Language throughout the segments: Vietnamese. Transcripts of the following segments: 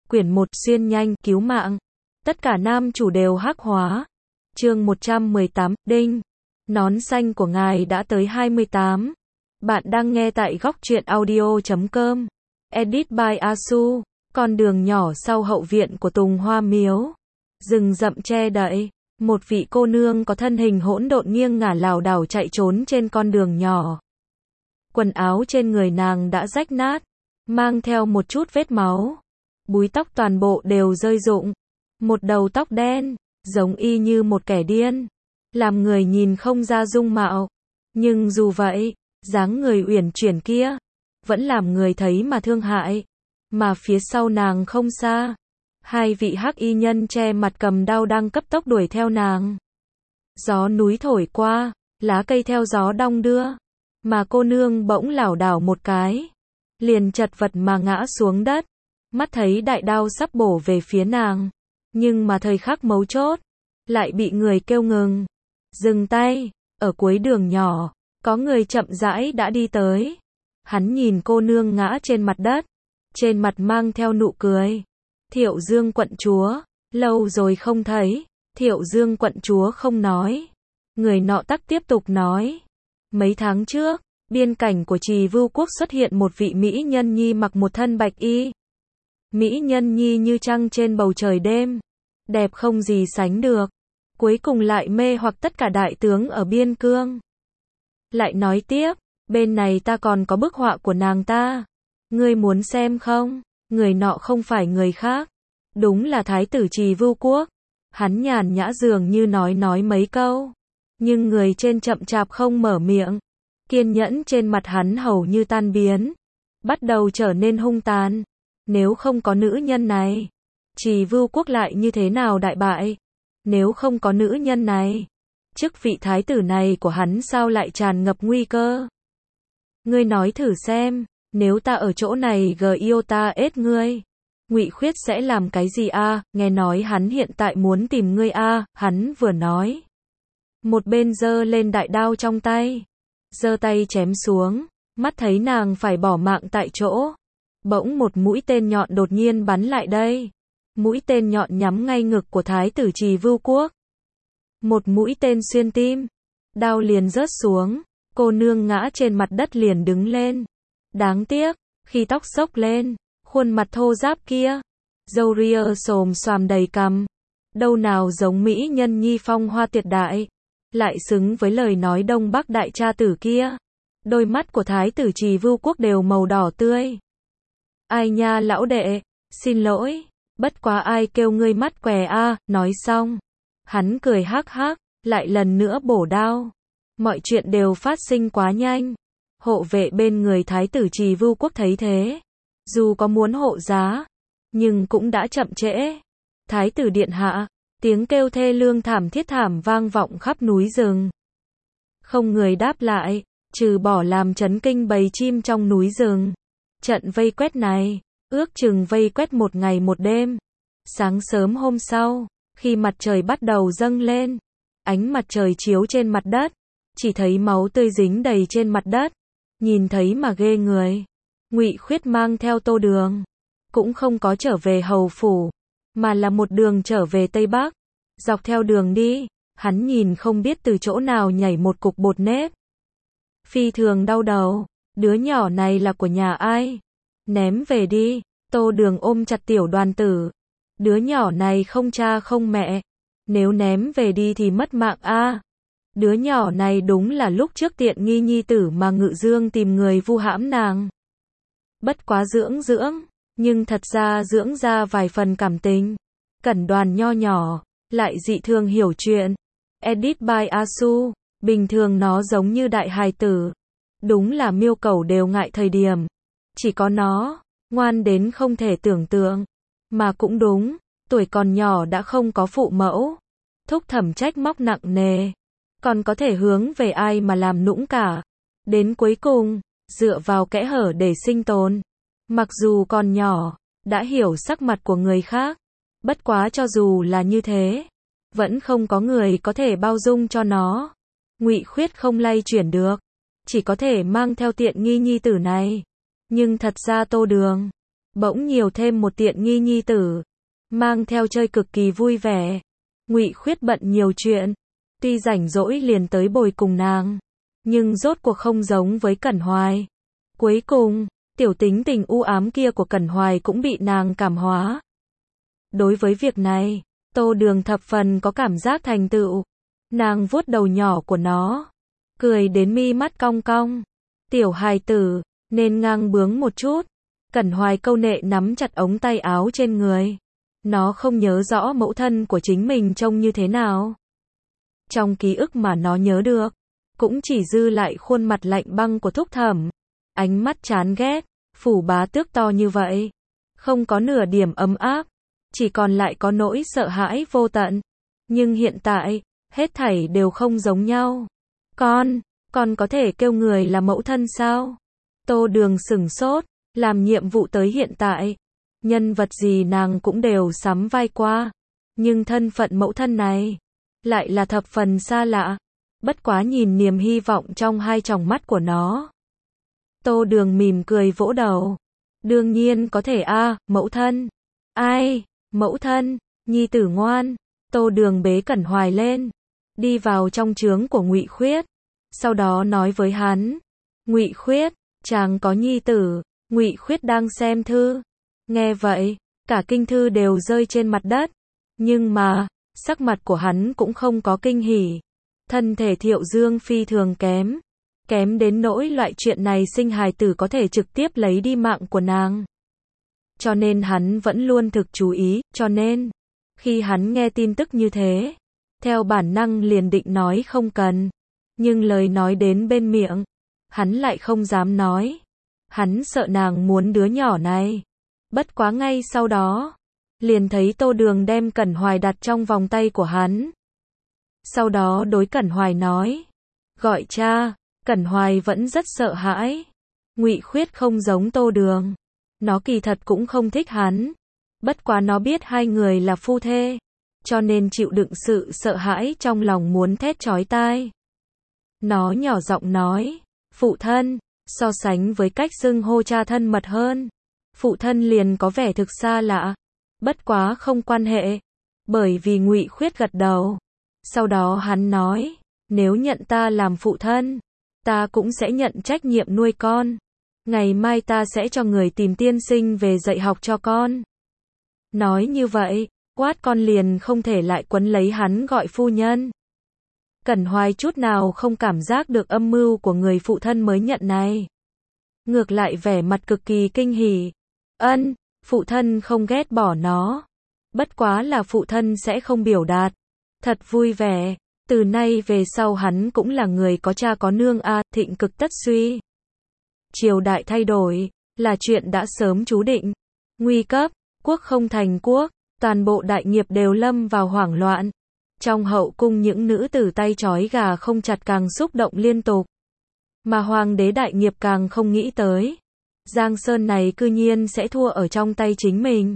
Quyển 1 xuyên nhanh, cứu mạng. Tất cả nam chủ đều hắc hóa. Chương 118, đinh. Nón xanh của ngài đã tới 28. Bạn đang nghe tại góc truyện audio.com. Edit by Asu. Con đường nhỏ sau hậu viện của Tùng Hoa Miếu. Rừng rậm che đậy. Một vị cô nương có thân hình hỗn độn nghiêng ngả lảo đảo chạy trốn trên con đường nhỏ. Quần áo trên người nàng đã rách nát, mang theo một chút vết máu. Búi tóc toàn bộ đều rơi rụng. Một đầu tóc đen, giống y như một kẻ điên. Làm người nhìn không ra dung mạo. Nhưng dù vậy, dáng người uyển chuyển kia, vẫn làm người thấy mà thương hại. Mà phía sau nàng không xa, hai vị hắc y nhân che mặt cầm đao đang cấp tốc đuổi theo nàng. Gió núi thổi qua, lá cây theo gió đong đưa. Mà cô nương bỗng lảo đảo một cái, liền chật vật mà ngã xuống đất. Mắt thấy đại đao sắp bổ về phía nàng, nhưng mà thời khắc mấu chốt, lại bị người kêu ngừng. Dừng tay. Ở cuối đường nhỏ, có người chậm rãi đã đi tới. Hắn nhìn cô nương ngã trên mặt đất, trên mặt mang theo nụ cười. Thiệu Dương quận chúa, lâu rồi không thấy. Thiệu Dương quận chúa không nói. Người nọ tắc tiếp tục nói. Mấy tháng trước, biên cảnh của Trì Vưu Quốc xuất hiện một vị mỹ nhân nhi mặc một thân bạch y. Mỹ nhân nhi như trăng trên bầu trời đêm, đẹp không gì sánh được. Cuối cùng lại mê hoặc tất cả đại tướng ở biên cương. Lại nói tiếp, bên này ta còn có bức họa của nàng ta. Ngươi muốn xem không? Người nọ không phải người khác, đúng là thái tử Trì Vưu Quốc. Hắn nhàn nhã dường như nói mấy câu, nhưng người trên chậm chạp không mở miệng. Kiên nhẫn trên mặt hắn hầu như tan biến, bắt đầu trở nên hung tàn. Nếu không có nữ nhân này, Trì Vưu Quốc lại như thế nào đại bại? Nếu không có nữ nhân này, chức vị thái tử này của hắn sao lại tràn ngập nguy cơ? Ngươi nói thử xem, nếu ta ở chỗ này yêu ta ết ngươi, Ngụy Khuyết sẽ làm cái gì a? Nghe nói hắn hiện tại muốn tìm ngươi a. Hắn vừa nói, một bên giơ lên đại đao trong tay, giơ tay chém xuống. Mắt thấy nàng phải bỏ mạng tại chỗ, bỗng một mũi tên nhọn đột nhiên bắn lại đây. Mũi tên nhọn nhắm ngay ngực của thái tử Trì Vưu Quốc. Một mũi tên xuyên tim, đao liền rớt xuống. Cô nương ngã trên mặt đất liền đứng lên. Đáng tiếc, khi tóc xốc lên, khuôn mặt thô ráp kia, râu ria xồm xoàm đầy cằm, đâu nào giống mỹ nhân nhi phong hoa tuyệt đại, lại xứng với lời nói Đông Bắc đại cha tử kia. Đôi mắt của thái tử Trì Vưu Quốc đều màu đỏ tươi. Ai nha lão đệ, xin lỗi, bất quá ai kêu ngươi mắt què a? Nói xong, hắn cười hắc hắc, lại lần nữa bổ đao. Mọi chuyện đều phát sinh quá nhanh. Hộ vệ bên người thái tử Trì Vưu Quốc thấy thế, dù có muốn hộ giá, nhưng cũng đã chậm trễ. Thái tử điện hạ, tiếng kêu thê lương thảm thiết thảm vang vọng khắp núi rừng. Không người đáp lại, trừ bỏ làm chấn kinh bầy chim trong núi rừng. Trận vây quét này, ước chừng vây quét một ngày một đêm. Sáng sớm hôm sau, khi mặt trời bắt đầu dâng lên, ánh mặt trời chiếu trên mặt đất, chỉ thấy máu tươi dính đầy trên mặt đất, nhìn thấy mà ghê người. Ngụy Khuyết mang theo Tô Đường, cũng không có trở về hầu phủ, mà là một đường trở về Tây Bắc. Dọc theo đường đi, hắn nhìn không biết từ chỗ nào nhảy một cục bột nếp. Phi thường đau đầu, đứa nhỏ này là của nhà ai? Ném về đi. Tô Đường ôm chặt Tiểu Đoàn Tử. Đứa nhỏ này không cha không mẹ, nếu ném về đi thì mất mạng a. Đứa nhỏ này đúng là lúc trước tiện nghi nhi tử mà Ngự Dương tìm người vu hãm nàng. Bất quá dưỡng, nhưng thật ra dưỡng ra vài phần cảm tình. Cẩn Đoàn nho nhỏ, lại dị thường hiểu chuyện. Edit by Asu. Bình thường nó giống như đại hài tử. Đúng là miêu cẩu đều ngại thời điểm. Chỉ có nó, ngoan đến không thể tưởng tượng. Mà cũng đúng, tuổi còn nhỏ đã không có phụ mẫu. Thúc thẩm trách móc nặng nề. Còn có thể hướng về ai mà làm nũng cả. Đến cuối cùng, dựa vào kẽ hở để sinh tồn. Mặc dù còn nhỏ, đã hiểu sắc mặt của người khác. Bất quá cho dù là như thế, vẫn không có người có thể bao dung cho nó. Ngụy Khuyết không lay chuyển được, chỉ có thể mang theo tiện nghi nhi tử này. Nhưng thật ra Tô Đường bỗng nhiều thêm một tiện nghi nhi tử, mang theo chơi cực kỳ vui vẻ. Ngụy Khuyết bận nhiều chuyện, tuy rảnh rỗi liền tới bồi cùng nàng, nhưng rốt cuộc không giống với Cẩn Hoài. Cuối cùng, tiểu tính tình u ám kia của Cẩn Hoài cũng bị nàng cảm hóa. Đối với việc này, Tô Đường thập phần có cảm giác thành tựu. Nàng vuốt đầu nhỏ của nó, cười đến mi mắt cong cong. Tiểu hài tử, nên ngang bướng một chút. Cẩn Hoài câu nệ nắm chặt ống tay áo trên người. Nó không nhớ rõ mẫu thân của chính mình trông như thế nào. Trong ký ức mà nó nhớ được, cũng chỉ dư lại khuôn mặt lạnh băng của Thúc Thẩm. Ánh mắt chán ghét, Phủ Bá Tước to như vậy. Không có nửa điểm ấm áp, chỉ còn lại có nỗi sợ hãi vô tận. Nhưng hiện tại, hết thảy đều không giống nhau. Con có thể kêu người là mẫu thân sao? Tô Đường sửng sốt, làm nhiệm vụ tới hiện tại. Nhân vật gì nàng cũng đều sắm vai qua. Nhưng thân phận mẫu thân này, lại là thập phần xa lạ. Bất quá nhìn niềm hy vọng trong hai tròng mắt của nó. Tô Đường mỉm cười vỗ đầu. Đương nhiên có thể mẫu thân. Ai? Mẫu thân, nhi tử ngoan. Tô Đường bế Cẩn Hoài lên, đi vào trong trướng của Ngụy Khuyết. Sau đó nói với hắn, Ngụy Khuyết, chàng có nhi tử. Ngụy Khuyết đang xem thư. Nghe vậy, cả kinh thư đều rơi trên mặt đất. Nhưng mà, sắc mặt của hắn cũng không có kinh hỉ. Thân thể Thiệu Dương phi thường kém. Kém đến nỗi loại chuyện này sinh hài tử có thể trực tiếp lấy đi mạng của nàng. Cho nên hắn vẫn luôn thực chú ý, cho nên, khi hắn nghe tin tức như thế, theo bản năng liền định nói không cần. Nhưng lời nói đến bên miệng, hắn lại không dám nói. Hắn sợ nàng muốn đứa nhỏ này. Bất quá ngay sau đó, liền thấy Tô Đường đem Cẩn Hoài đặt trong vòng tay của hắn. Sau đó đối Cẩn Hoài nói, gọi cha. Cẩn Hoài vẫn rất sợ hãi. Ngụy Khuyết không giống Tô Đường. Nó kỳ thật cũng không thích hắn. Bất quá nó biết hai người là phu thê, cho nên chịu đựng sự sợ hãi trong lòng muốn thét chói tai. Nó nhỏ giọng nói, phụ thân, so sánh với cách xưng hô cha thân mật hơn. Phụ thân liền có vẻ thực xa lạ. Bất quá không quan hệ. Bởi vì Ngụy Khuyết gật đầu. Sau đó hắn nói, nếu nhận ta làm phụ thân, ta cũng sẽ nhận trách nhiệm nuôi con. Ngày mai ta sẽ cho người tìm tiên sinh về dạy học cho con. Nói như vậy, quát con liền không thể lại quấn lấy hắn gọi phu nhân. Cẩn Hoài chút nào không cảm giác được âm mưu của người phụ thân mới nhận này. Ngược lại vẻ mặt cực kỳ kinh hỉ. Phụ thân không ghét bỏ nó. Bất quá là phụ thân sẽ không biểu đạt. Thật vui vẻ. Từ nay về sau hắn cũng là người có cha có nương thịnh cực tất suy. Triều đại thay đổi, là chuyện đã sớm chú định. Nguy cấp, quốc không thành quốc, toàn bộ đại nghiệp đều lâm vào hoảng loạn. Trong hậu cung những nữ tử tay trói gà không chặt càng xúc động liên tục. Mà hoàng đế đại nghiệp càng không nghĩ tới. Giang Sơn này cư nhiên sẽ thua ở trong tay chính mình.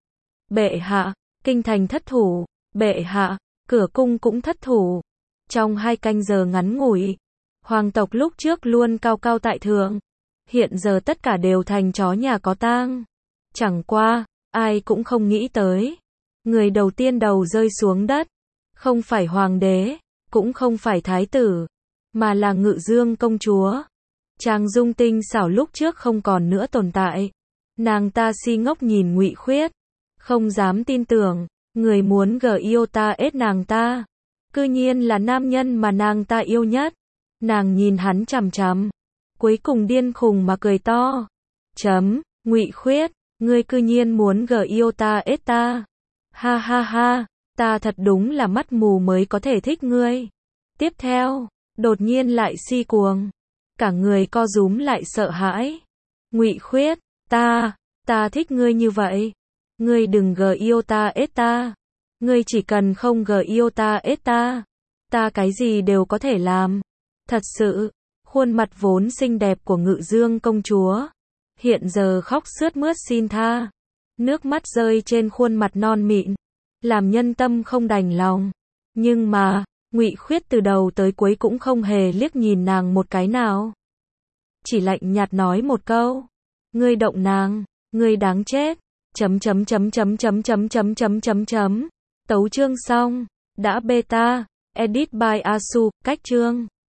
Bệ hạ, kinh thành thất thủ. Bệ hạ, cửa cung cũng thất thủ. Trong 2 canh giờ ngắn ngủi, hoàng tộc lúc trước luôn cao cao tại thượng. Hiện giờ tất cả đều thành chó nhà có tang. Chẳng qua, ai cũng không nghĩ tới. Người đầu tiên đầu rơi xuống đất, không phải hoàng đế, cũng không phải thái tử, mà là Ngự Dương công chúa. Trang dung tinh xảo lúc trước không còn nữa tồn tại. Nàng ta si ngốc nhìn Ngụy Khuyết, không dám tin tưởng, người muốn yêu ta ết nàng ta, cư nhiên là nam nhân mà nàng ta yêu nhất. Nàng nhìn hắn chằm chằm, cuối cùng điên khùng mà cười to. Ngụy Khuyết, ngươi cư nhiên muốn yêu ta ết ta. Ha ha ha, ta thật đúng là mắt mù mới có thể thích ngươi. Tiếp theo, đột nhiên lại si cuồng, cả người co rúm lại sợ hãi. Ngụy Khuyết, ta thích ngươi như vậy. Ngươi đừng yêu ta ết ta. Ngươi chỉ cần không yêu ta ết ta, ta cái gì đều có thể làm. Thật sự, khuôn mặt vốn xinh đẹp của Ngự Dương công chúa, hiện giờ khóc sướt mướt xin tha. Nước mắt rơi trên khuôn mặt non mịn, làm nhân tâm không đành lòng. Nhưng mà, Ngụy Khuyết từ đầu tới cuối cũng không hề liếc nhìn nàng một cái nào. Chỉ lạnh nhạt nói một câu, ngươi động nàng, Ngươi đáng chết. Tấu chương xong. Đã beta. Edit by Asu. Cách chương.